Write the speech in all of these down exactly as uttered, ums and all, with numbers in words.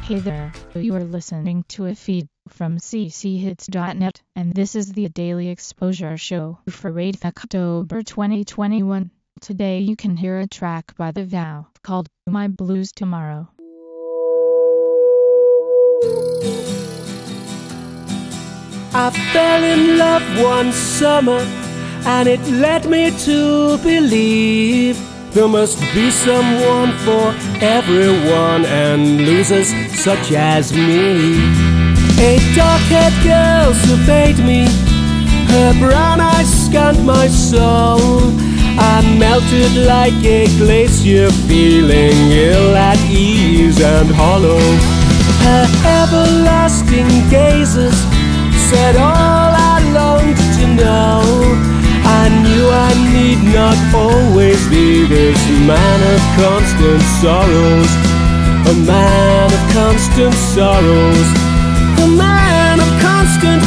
Hey there, you are listening to a feed from c c hits dot net, and this is the Daily Exposure Show for eighth October twenty twenty-one. Today you can hear a track by The Vow called My Blues Tomorrow. I fell in love one summer, and it led me to believe there must be someone for everyone, and losers such as me. A dark-haired girl surveyed me, her brown eyes scanned my soul. I melted like a glacier, feeling ill at ease and hollow. Her everlasting gazes said all I longed to know. I knew I need not always be this man of constant sorrows. A man of constant sorrows. A man of constant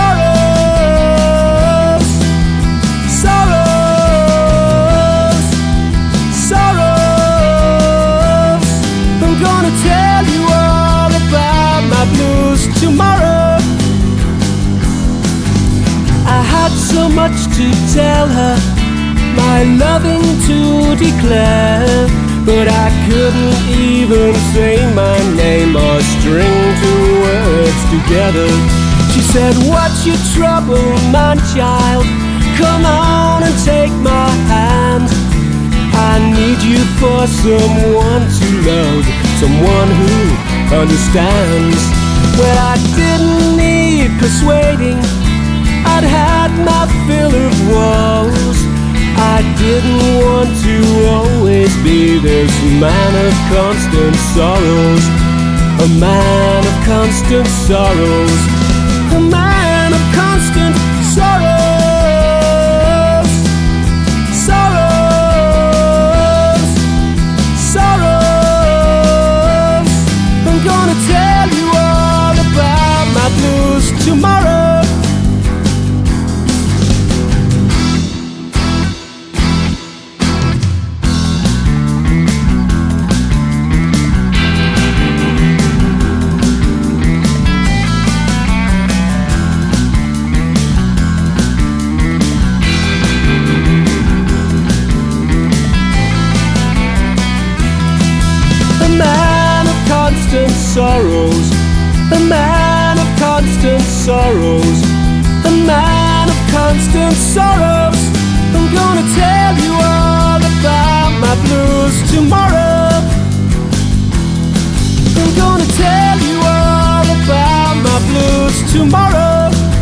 sorrows. Sorrows. Sorrows. I'm gonna tell you all about my blues tomorrow. I had so much to tell her, my loving to declare, but I couldn't even say my name or string two words together. She said, "What's your trouble, my child? Come on and take my hand. I need you for someone to love, someone who understands." Well, I didn't need persuading, I'd had my fill of woes. I didn't want to always be this man of constant sorrows. A man of constant sorrows. A man of constant sorrows. Sorrows. Sorrows. I'm gonna tell you all about my blues tomorrow. Sorrows, a man of constant sorrows, a man of constant sorrows. I'm gonna tell you all about my blues tomorrow. I'm gonna tell you all about my blues tomorrow.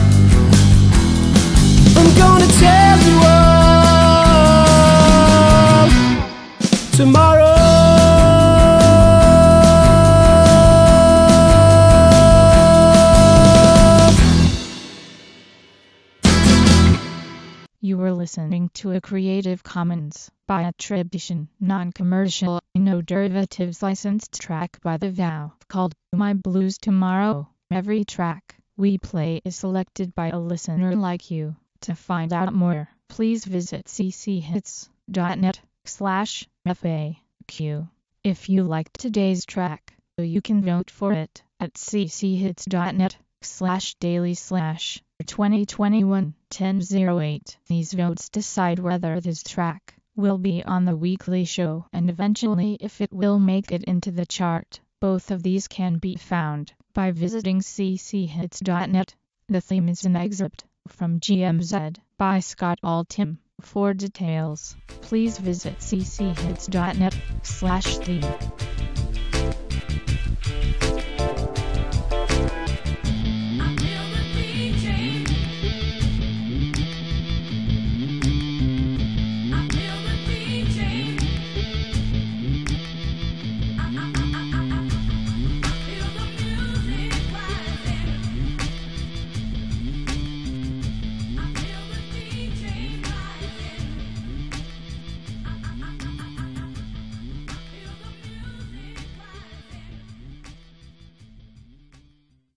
I'm gonna tell you all tomorrow. You were listening to a Creative Commons by attribution, non-commercial, no derivatives licensed track by The Vow called My Blues Tomorrow. Every track we play is selected by a listener like you. To find out more, please visit c c hits dot net slash F A Q. If you liked today's track, you can vote for it at c c hits dot net slash daily slash twenty twenty-one ten oh eight. These votes decide whether this track will be on the weekly show and eventually if it will make it into the chart. Both of these can be found by visiting c c hits dot net. The theme is an excerpt from G M Z by Scott Altham. For details, please visit c c hits dot net slash theme.